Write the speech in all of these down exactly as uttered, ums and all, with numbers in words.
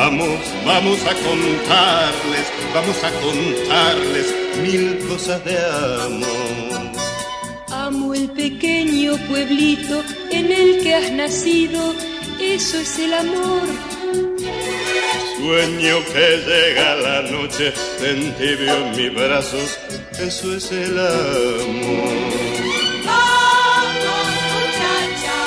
Vamos, vamos a contarles, vamos a contarles mil cosas de amor. Amo el pequeño pueblito en el que has nacido, eso es el amor. Sueño que llega la noche, en tibio en mis brazos, eso es el amor. Vamos, muchacha,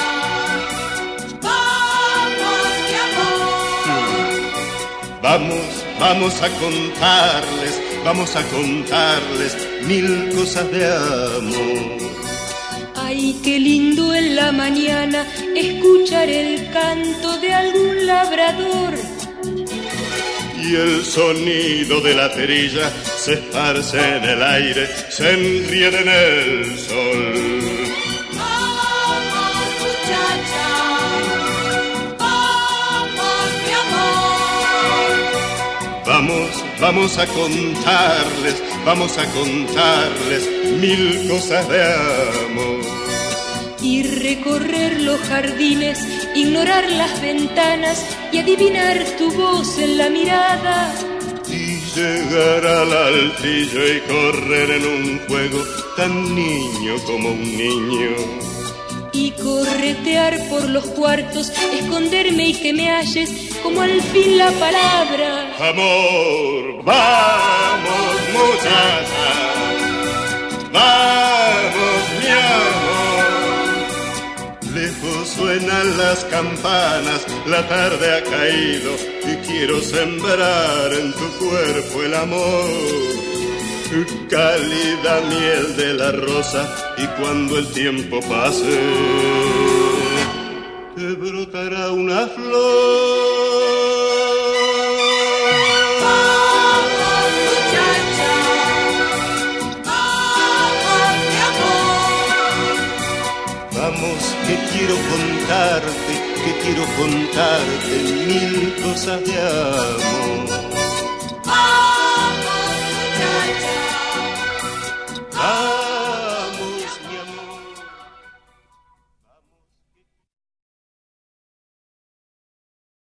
vamos, mi amor. Vamos, vamos a contarles, vamos a contarles mil cosas de amor. Ay, qué lindo en la mañana escuchar el canto de algún labrador. Y el sonido de la trilla se esparce en el aire, se enriede en el sol. Vamos, muchacha, vamos, mi amor. Vamos, vamos a contarles, vamos a contarles mil cosas de amor. Y recorrer los jardines, ignorar las ventanas y adivinar tu voz en la mirada. Y llegar al altillo y correr en un juego tan niño como un niño. Y corretear por los cuartos, esconderme y que me halles como al fin la palabra. Amor, vamos muchacha, vamos mi amor. Lejos suenan las campanas, la tarde ha caído y quiero sembrar en tu cuerpo el amor. Cálida miel de la rosa y cuando el tiempo pase te brotará una flor. Vamos, muchacha, vamos, mi amor. Vamos, que quiero contarte, que quiero contarte mil cosas de amor.